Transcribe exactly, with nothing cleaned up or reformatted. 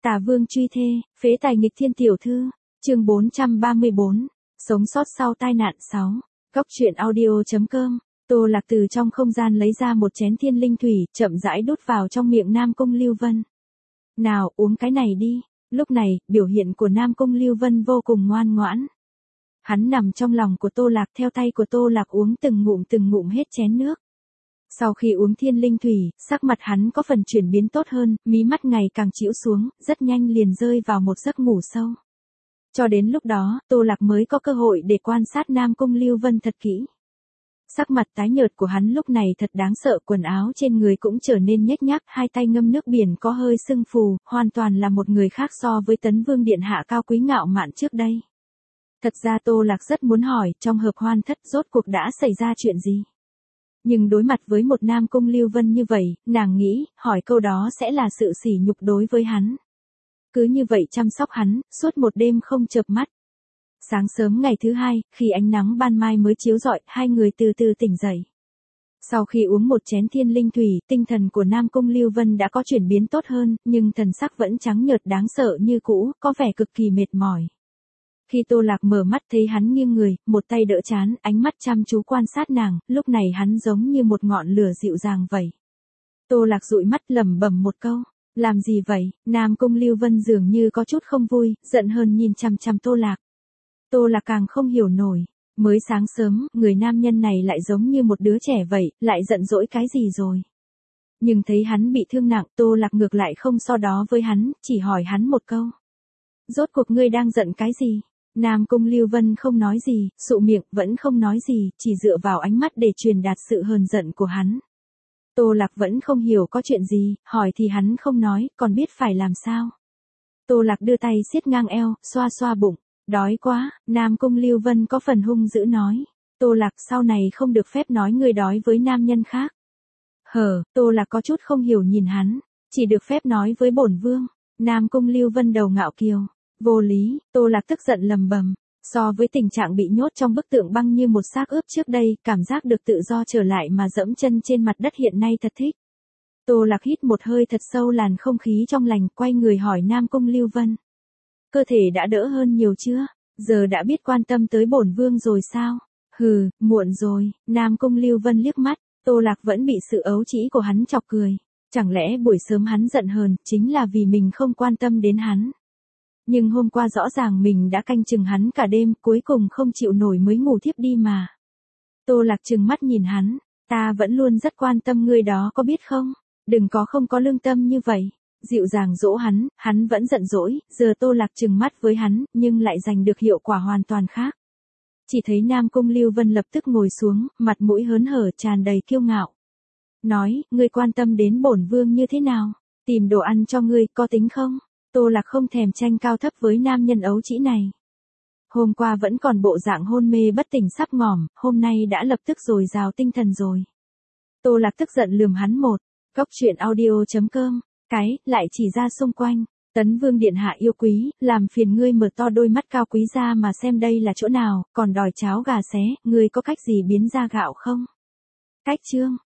Tả Vương truy thê, phế tài nghịch thiên tiểu thư, chương bốn trăm ba mươi bốn, sống sót sau tai nạn sáu. Góc truyện audio.com. Tô Lạc từ trong không gian lấy ra một chén thiên linh thủy, chậm rãi đút vào trong miệng Nam Cung Lưu Vân. Nào, uống cái này đi. Lúc này, biểu hiện của Nam Cung Lưu Vân vô cùng ngoan ngoãn. Hắn nằm trong lòng của Tô Lạc, theo tay của Tô Lạc uống từng ngụm từng ngụm hết chén nước. Sau khi uống thiên linh thủy, sắc mặt hắn có phần chuyển biến tốt hơn, mí mắt ngày càng chĩu xuống, rất nhanh liền rơi vào một giấc ngủ sâu. Cho đến lúc đó, Tô Lạc mới có cơ hội để quan sát Nam Cung Lưu Vân thật kỹ. Sắc mặt tái nhợt của hắn lúc này thật đáng sợ, quần áo trên người cũng trở nên nhếch nhác, hai tay ngâm nước biển có hơi sưng phù, hoàn toàn là một người khác so với Tấn Vương điện hạ cao quý ngạo mạn trước đây. Thật ra Tô Lạc rất muốn hỏi, trong hợp hoan thất rốt cuộc đã xảy ra chuyện gì? Nhưng đối mặt với một Nam Cung Lưu Vân như vậy, nàng nghĩ, hỏi câu đó sẽ là sự sỉ nhục đối với hắn. Cứ như vậy chăm sóc hắn, suốt một đêm không chợp mắt. Sáng sớm ngày thứ hai, khi ánh nắng ban mai mới chiếu rọi, hai người từ từ tỉnh dậy. Sau khi uống một chén thiên linh thủy, tinh thần của Nam Cung Lưu Vân đã có chuyển biến tốt hơn, nhưng thần sắc vẫn trắng nhợt đáng sợ như cũ, có vẻ cực kỳ mệt mỏi. Khi Tô Lạc mở mắt thấy hắn nghiêng người, một tay đỡ trán, ánh mắt chăm chú quan sát nàng, lúc này hắn giống như một ngọn lửa dịu dàng vậy. Tô Lạc dụi mắt lẩm bẩm một câu, làm gì vậy? Nam Cung Lưu Vân dường như có chút không vui, giận hơn nhìn chằm chằm Tô Lạc. Tô Lạc càng không hiểu nổi, mới sáng sớm, người nam nhân này lại giống như một đứa trẻ vậy, lại giận dỗi cái gì rồi? Nhưng thấy hắn bị thương nặng, Tô Lạc ngược lại không so đó với hắn, chỉ hỏi hắn một câu. Rốt cuộc ngươi đang giận cái gì? Nam Cung Lưu Vân không nói gì, sụ miệng, vẫn không nói gì, chỉ dựa vào ánh mắt để truyền đạt sự hờn giận của hắn. Tô Lạc vẫn không hiểu có chuyện gì, hỏi thì hắn không nói, còn biết phải làm sao. Tô Lạc đưa tay siết ngang eo, xoa xoa bụng. Đói quá, Nam Cung Lưu Vân có phần hung dữ nói. Tô Lạc sau này không được phép nói ngươi đói với nam nhân khác. Hờ, Tô Lạc có chút không hiểu nhìn hắn, chỉ được phép nói với bổn vương. Nam Cung Lưu Vân đầu ngạo kiều. Vô lý, Tô Lạc tức giận lầm bầm. So với tình trạng bị nhốt trong bức tượng băng như một xác ướp trước đây, cảm giác được tự do trở lại mà dẫm chân trên mặt đất hiện nay thật thích. Tô Lạc hít một hơi thật sâu làn không khí trong lành, quay người hỏi Nam Cung Lưu Vân. Cơ thể đã đỡ hơn nhiều chưa? Giờ đã biết quan tâm tới bổn vương rồi sao? Hừ, muộn rồi. Nam Cung Lưu Vân liếc mắt, Tô Lạc vẫn bị sự ấu trĩ của hắn chọc cười. Chẳng lẽ buổi sớm hắn giận hờn, chính là vì mình không quan tâm đến hắn? Nhưng hôm qua rõ ràng mình đã canh chừng hắn cả đêm, cuối cùng không chịu nổi mới ngủ thiếp đi mà. Tô Lạc trừng mắt nhìn hắn, ta vẫn luôn rất quan tâm ngươi đó có biết không? Đừng có không có lương tâm như vậy. Dịu dàng dỗ hắn, hắn vẫn giận dỗi, giờ Tô Lạc trừng mắt với hắn, nhưng lại giành được hiệu quả hoàn toàn khác. Chỉ thấy Nam Cung Lưu Vân lập tức ngồi xuống, mặt mũi hớn hở tràn đầy kiêu ngạo. Nói, ngươi quan tâm đến bổn vương như thế nào? Tìm đồ ăn cho ngươi, có tính không? Tô Lạc không thèm tranh cao thấp với nam nhân ấu trĩ này. Hôm qua vẫn còn bộ dạng hôn mê bất tỉnh sắp ngỏm, hôm nay đã lập tức dồi dào tinh thần rồi. Tô Lạc tức giận lườm hắn một, góc truyện audio.com. Cái, lại chỉ ra xung quanh. Tấn Vương điện hạ yêu quý, làm phiền ngươi mở to đôi mắt cao quý ra mà xem đây là chỗ nào, còn đòi cháo gà xé, ngươi có cách gì biến ra gạo không? Cách chương.